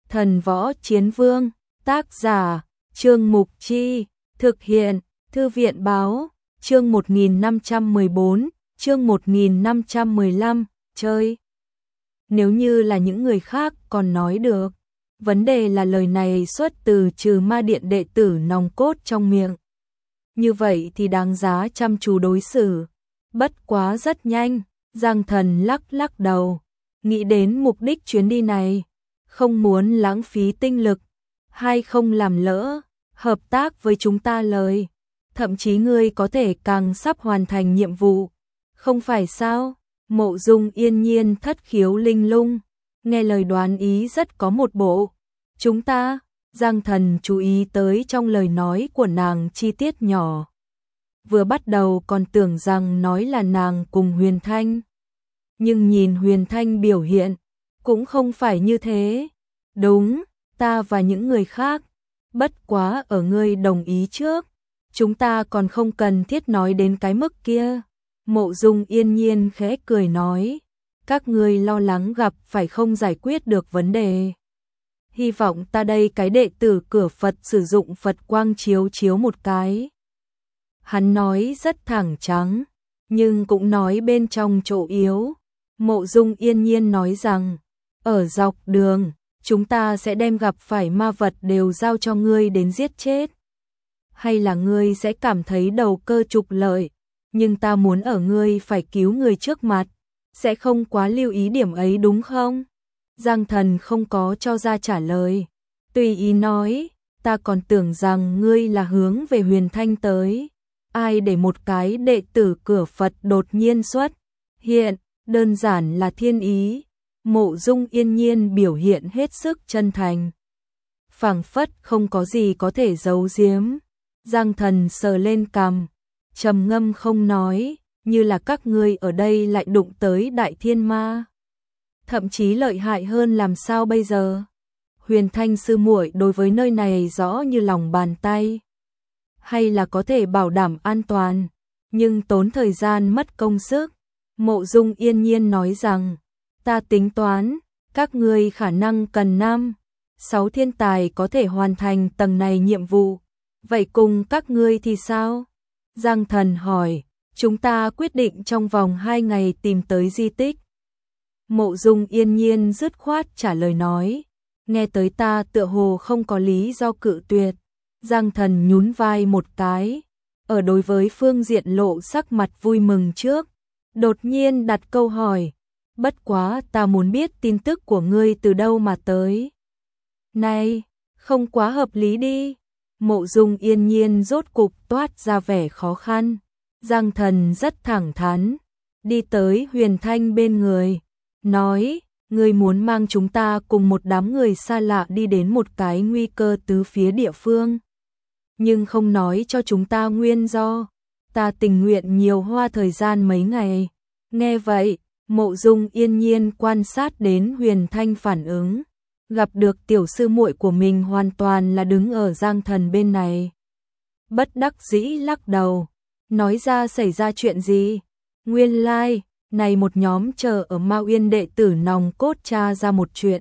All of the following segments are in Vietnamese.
Thần Võ Chiến Vương, tác giả, Trương Mục Chi, thực hiện, Thư viện Báo, chương 1514, chương 1515, chơi. Nếu như là những người khác còn nói được, vấn đề là lời này xuất từ Trừ Ma Điện đệ tử nòng cốt trong miệng. Như vậy thì đáng giá chăm chú đối xử. Bất quá rất nhanh, Giang Thần lắc lắc đầu, nghĩ đến mục đích chuyến đi này, không muốn lãng phí tinh lực, hay không làm lỡ hợp tác với chúng ta lời. Thậm chí ngươi có thể càng sắp hoàn thành nhiệm vụ, không phải sao? Mộ Dung Yên Nhiên thất khiếu linh lung, nghe lời đoán ý rất có một bộ. Chúng ta, Giang Thần chú ý tới trong lời nói của nàng chi tiết nhỏ. Vừa bắt đầu còn tưởng rằng nói là nàng cùng Huyền Thanh. Nhưng nhìn Huyền Thanh biểu hiện, cũng không phải như thế. Đúng, ta và những người khác, bất quá ở ngươi đồng ý trước, chúng ta còn không cần thiết nói đến cái mức kia. Mộ Dung Yên Nhiên khẽ cười nói, các ngươi lo lắng gặp phải không giải quyết được vấn đề. Hy vọng ta đây cái đệ tử cửa Phật sử dụng Phật quang chiếu chiếu một cái. Hắn nói rất thẳng trắng, nhưng cũng nói bên trong chỗ yếu. Mộ Dung Yên Nhiên nói rằng, ở dọc đường, chúng ta sẽ đem gặp phải ma vật đều giao cho ngươi đến giết chết. Hay là ngươi sẽ cảm thấy đầu cơ trục lợi, nhưng ta muốn ở ngươi phải cứu người trước mặt, sẽ không quá lưu ý điểm ấy đúng không? Giang Thần không có cho ra trả lời, tùy ý nói, ta còn tưởng rằng ngươi là hướng về Huyền Thanh tới. Ai để một cái đệ tử cửa Phật đột nhiên xuất hiện, đơn giản là thiên ý. Mộ Dung Yên Nhiên biểu hiện hết sức chân thành, phảng phất không có gì có thể giấu giếm. Giang Thần sờ lên cằm, trầm ngâm không nói, như là các ngươi ở đây lại đụng tới đại thiên ma. Thậm chí lợi hại hơn làm sao bây giờ? Huyền Thanh sư muội đối với nơi này rõ như lòng bàn tay. Hay là có thể bảo đảm an toàn, nhưng tốn thời gian mất công sức. Mộ Dung Yên Nhiên nói rằng, ta tính toán, các ngươi khả năng cần 5-6 thiên tài có thể hoàn thành tầng này nhiệm vụ. Vậy cùng các ngươi thì sao? Giang Thần hỏi, chúng ta quyết định trong vòng 2 ngày tìm tới di tích. Mộ Dung Yên Nhiên dứt khoát trả lời nói, nghe tới ta tựa hồ không có lý do cự tuyệt. Giang Thần nhún vai một cái, ở đối với phương diện lộ sắc mặt vui mừng trước, đột nhiên đặt câu hỏi, bất quá ta muốn biết tin tức của ngươi từ đâu mà tới. Này, không quá hợp lý đi. Mộ Dung Yên Nhiên rốt cục toát ra vẻ khó khăn. Giang Thần rất thẳng thắn, đi tới Huyền Thanh bên người, nói, ngươi muốn mang chúng ta cùng một đám người xa lạ đi đến một cái nguy cơ tứ phía địa phương, nhưng không nói cho chúng ta nguyên do. Ta tình nguyện nhiều hoa thời gian mấy ngày. Nghe vậy, Mộ Dung Yên Nhiên quan sát đến Huyền Thanh phản ứng, gặp được tiểu sư muội của mình hoàn toàn là đứng ở Giang Thần bên này. Bất đắc dĩ lắc đầu, nói ra xảy ra chuyện gì? Nguyên lai, này một nhóm chờ ở Ma Uyên đệ tử nòng cốt tra ra một chuyện.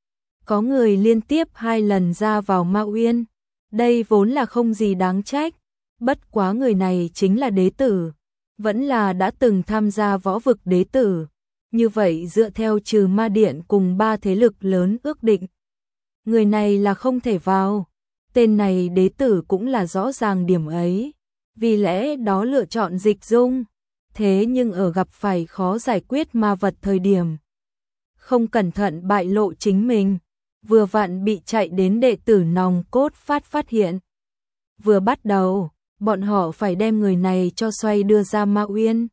Có người liên tiếp 2 lần ra vào Ma Uyên, đây vốn là không gì đáng trách, bất quá người này chính là đế tử, vẫn là đã từng tham gia võ vực đế tử. Như vậy dựa theo Trừ Ma Điện cùng 3 thế lực lớn ước định, người này là không thể vào. Tên này đế tử cũng là rõ ràng điểm ấy, vì lẽ đó lựa chọn dịch dung. Thế nhưng ở gặp phải khó giải quyết ma vật thời điểm, không cẩn thận bại lộ chính mình, vừa vặn bị chạy đến đệ tử nòng cốt phát hiện. Vừa bắt đầu, bọn họ phải đem người này cho xoay đưa ra Ma Uyên.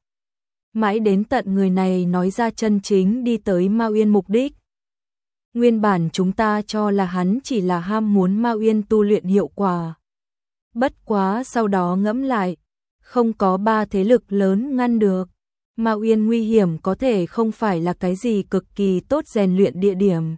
Mãi đến tận người này nói ra chân chính đi tới Ma Uyên mục đích. Nguyên bản chúng ta cho là hắn chỉ là ham muốn Ma Uyên tu luyện hiệu quả. Bất quá sau đó ngẫm lại, không có 3 thế lực lớn ngăn được. Ma Uyên nguy hiểm có thể không phải là cái gì cực kỳ tốt rèn luyện địa điểm.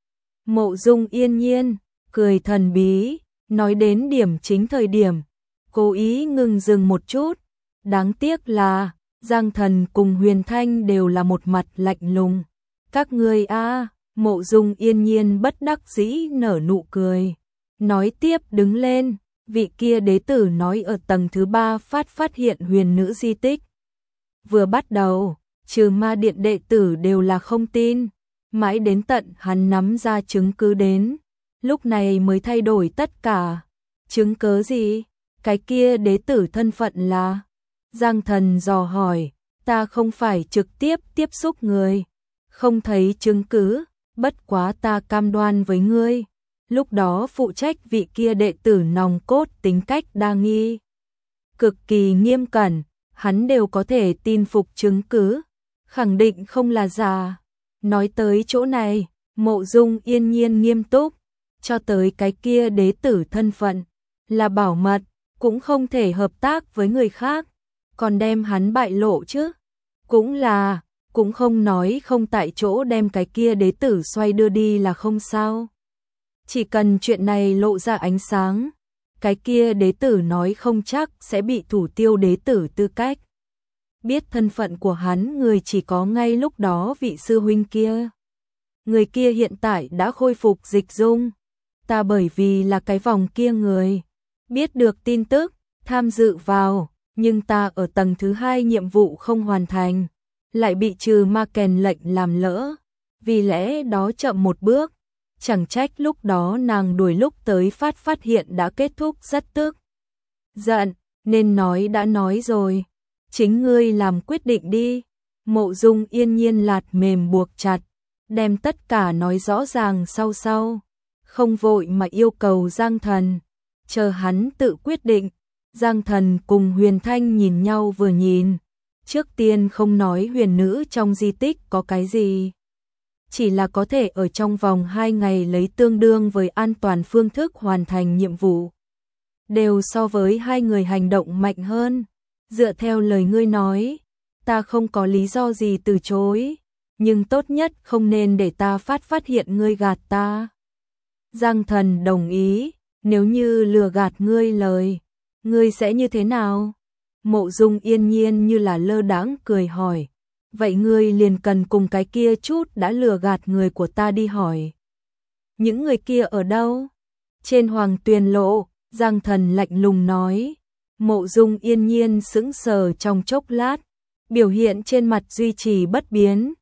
Mộ Dung Yên Nhiên cười thần bí, nói đến điểm chính thời điểm, cố ý ngừng dừng một chút. Đáng tiếc là Giang Thần cùng Huyền Thanh đều là một mặt lạnh lùng. Các ngươi Mộ Dung Yên Nhiên bất đắc dĩ nở nụ cười, nói tiếp đứng lên, vị kia đế tử nói ở tầng thứ 3 phát hiện huyền nữ di tích. Vừa bắt đầu, trừ ma điện đệ tử đều là không tin, mãi đến tận hắn nắm ra chứng cứ đến, lúc này mới thay đổi tất cả. Chứng cứ gì? Cái kia đế tử thân phận là? Giang Thần dò hỏi, ta không phải trực tiếp tiếp xúc người, không thấy chứng cứ, bất quá ta cam đoan với ngươi. Lúc đó phụ trách vị kia đệ tử nòng cốt tính cách đa nghi, cực kỳ nghiêm cẩn, hắn đều có thể tin phục chứng cứ, khẳng định không là giả. Nói tới chỗ này, Mộ Dung Yên Nhiên nghiêm túc, cho tới cái kia đế tử thân phận là bảo mật, cũng không thể hợp tác với người khác, còn đem hắn bại lộ chứ. Cũng không nói không tại chỗ đem cái kia đế tử xoay đưa đi là không sao. Chỉ cần chuyện này lộ ra ánh sáng, cái kia đế tử nói không chắc sẽ bị thủ tiêu đế tử tư cách. Biết thân phận của hắn người chỉ có ngay lúc đó vị sư huynh kia. Người kia hiện tại đã khôi phục dịch dung. Ta bởi vì là cái vòng kia người, biết được tin tức, tham dự vào, nhưng ta ở tầng thứ 2 nhiệm vụ không hoàn thành, lại bị trừ ma kèn lệnh làm lỡ, vì lẽ đó chậm một bước. Chẳng trách lúc đó nàng đuổi lúc tới phát hiện đã kết thúc rất tức giận, nên nói đã nói rồi, chính ngươi làm quyết định đi. Mộ Dung Yên Nhiên lạt mềm buộc chặt, đem tất cả nói rõ ràng sau, không vội mà yêu cầu Giang Thần, chờ hắn tự quyết định. Giang Thần cùng Huyền Thanh nhìn nhau vừa nhìn, trước tiên không nói huyền nữ trong di tích có cái gì, chỉ là có thể ở trong vòng 2 ngày lấy tương đương với an toàn phương thức hoàn thành nhiệm vụ, đều so với hai người hành động mạnh hơn. Dựa theo lời ngươi nói, ta không có lý do gì từ chối, nhưng tốt nhất không nên để ta phát hiện ngươi gạt ta. Giang Thần đồng ý, nếu như lừa gạt ngươi lời, ngươi sẽ như thế nào? Mộ Dung Yên Nhiên như là lơ đãng cười hỏi, vậy ngươi liền cần cùng cái kia chút đã lừa gạt người của ta đi hỏi. Những người kia ở đâu? Trên Hoàng Tuyền Lộ, Giang Thần lạnh lùng nói. Mộ Dung Yên Nhiên sững sờ trong chốc lát, biểu hiện trên mặt duy trì bất biến.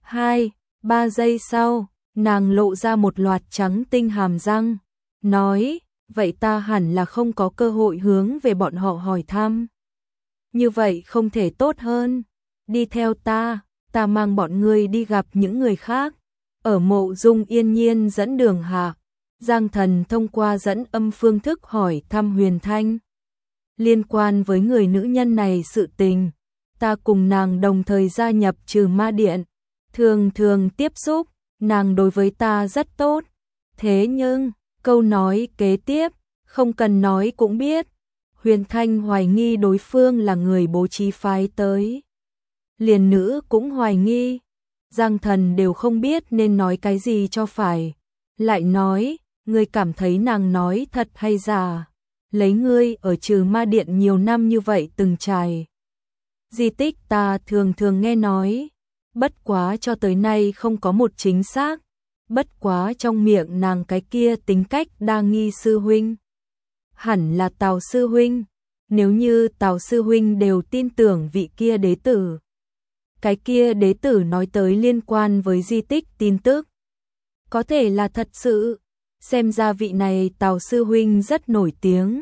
2-3 giây sau, nàng lộ ra một loạt trắng tinh hàm răng, nói, vậy ta hẳn là không có cơ hội hướng về bọn họ hỏi thăm. Như vậy không thể tốt hơn, đi theo ta mang bọn ngươi đi gặp những người khác. Ở Mộ Dung Yên Nhiên dẫn đường hạ, Giang Thần thông qua dẫn âm phương thức hỏi thăm Huyền Thanh. Liên quan với người nữ nhân này sự tình, ta cùng nàng đồng thời gia nhập trừ ma điện, thường tiếp xúc, nàng đối với ta rất tốt. Thế nhưng, câu nói kế tiếp, không cần nói cũng biết, Huyền Thanh hoài nghi đối phương là người bố trí phái tới. Liền nữ cũng hoài nghi, Giang Thần đều không biết nên nói cái gì cho phải. Lại nói, ngươi cảm thấy nàng nói thật hay giả? Lấy ngươi ở trừ ma điện nhiều năm như vậy từng trải di tích ta thường nghe nói, bất quá cho tới nay không có một chính xác, bất quá trong miệng nàng cái kia tính cách đa nghi sư huynh, hẳn là Tào sư huynh. Nếu như Tào sư huynh đều tin tưởng vị kia đế tử, cái kia đế tử nói tới liên quan với di tích tin tức, có thể là thật sự. Xem ra vị này Tào sư huynh rất nổi tiếng.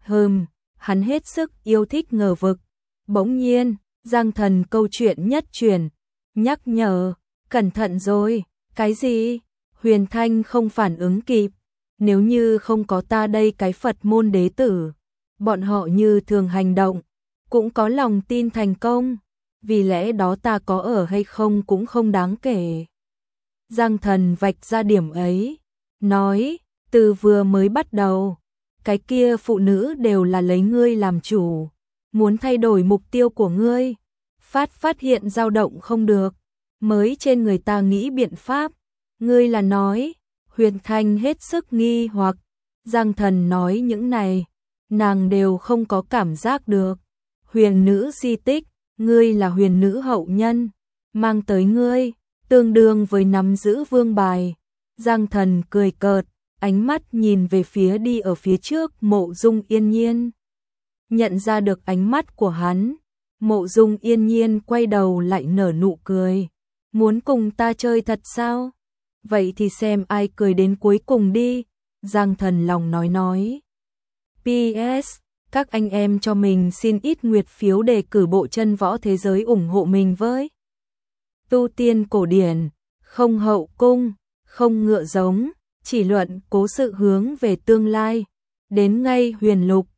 Hắn hết sức yêu thích ngờ vực. Bỗng nhiên, Giang Thần câu chuyện nhất chuyển, nhắc nhở, cẩn thận rồi. Cái gì? Huyền Thanh không phản ứng kịp. Nếu như không có ta đây cái Phật môn đế tử, bọn họ như thường hành động, cũng có lòng tin thành công, vì lẽ đó ta có ở hay không cũng không đáng kể. Giang Thần vạch ra điểm ấy, nói, từ vừa mới bắt đầu, cái kia phụ nữ đều là lấy ngươi làm chủ, muốn thay đổi mục tiêu của ngươi, phát hiện dao động không được, mới trên người ta nghĩ biện pháp. Ngươi là nói? Huyền Thanh hết sức nghi hoặc. Giang Thần nói những này, nàng đều không có cảm giác được. Huyền nữ di tích, ngươi là huyền nữ hậu nhân, mang tới ngươi, tương đương với nắm giữ vương bài. Giang Thần cười cợt, ánh mắt nhìn về phía đi ở phía trước Mộ Dung Yên Nhiên. Nhận ra được ánh mắt của hắn, Mộ Dung Yên Nhiên quay đầu lại nở nụ cười. Muốn cùng ta chơi thật sao? Vậy thì xem ai cười đến cuối cùng đi. Giang Thần lòng nói. PS, các anh em cho mình xin ít nguyệt phiếu để cử bộ chân võ thế giới ủng hộ mình với. Tu tiên cổ điển, không hậu cung, không ngựa giống, chỉ luận cố sự hướng về tương lai. Đến ngay huyền lục,